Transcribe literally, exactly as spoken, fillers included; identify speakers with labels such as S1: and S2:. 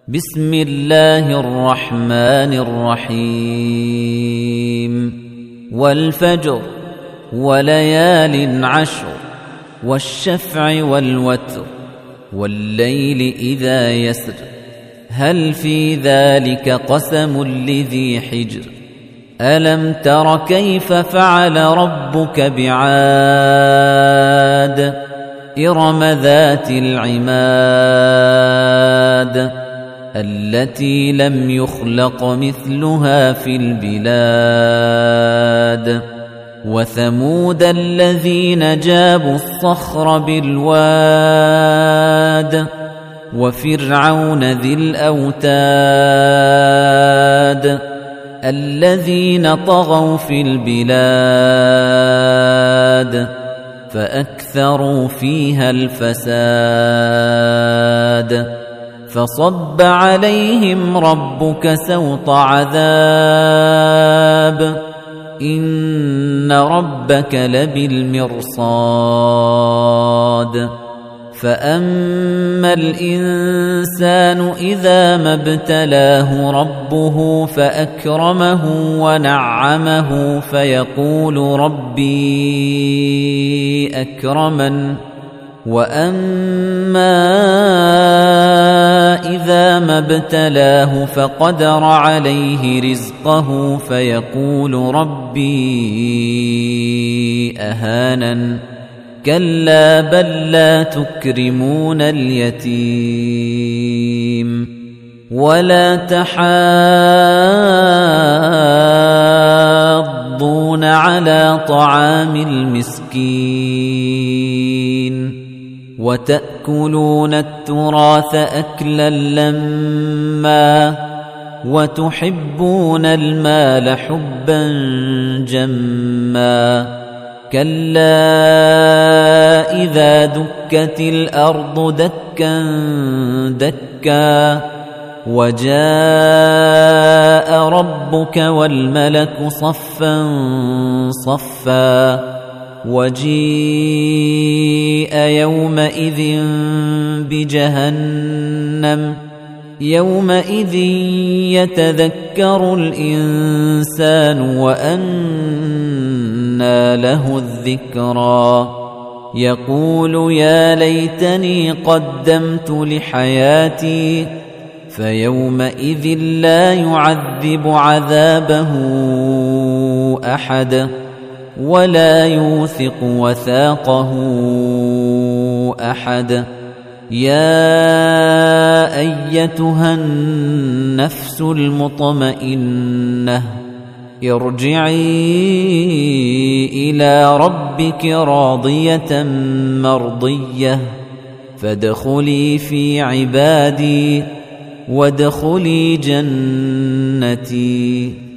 S1: بسم الله الرحمن الرحيم والفجر وليال عشر والشفع والوتر والليل إذا يسر هل في ذلك قسم لذي حجر ألم تر كيف فعل ربك بعاد إرم ذات العماد التي لم يخلق مثلها في البلاد وثمود الذين جابوا الصخر بالواد وفرعون ذي الأوتاد الذين طغوا في البلاد فأكثروا فيها الفساد فصب عليهم ربك سوط عذاب إن ربك لبالمرصاد فأما الإنسان إذا ما ابتلاه ربه فأكرمه ونعمه فيقول ربي أكرمن وأما إذا ما ابتلاه فقدر عليه رزقه فيقول ربي أهانن كلا بل لا تكرمون اليتيم ولا تحاضون على طعام المسكين وتأكلون التراث أكلا لما وتحبون المال حبا جما كلا إذا دكت الأرض دكا دكا وجاء ربك والملك صفا صفا وجيء يومئذ بجهنم يومئذ يتذكر الإنسان وأنى له الذكرى يقول يا ليتني قدمت لحياتي فيومئذ لا يعذب عذابه أحد ولا يوثق وثاقه أحد يا أيتها النفس المطمئنة ارجعي إلى ربك راضية مرضية فادخلي في عبادي وادخلي جنتي.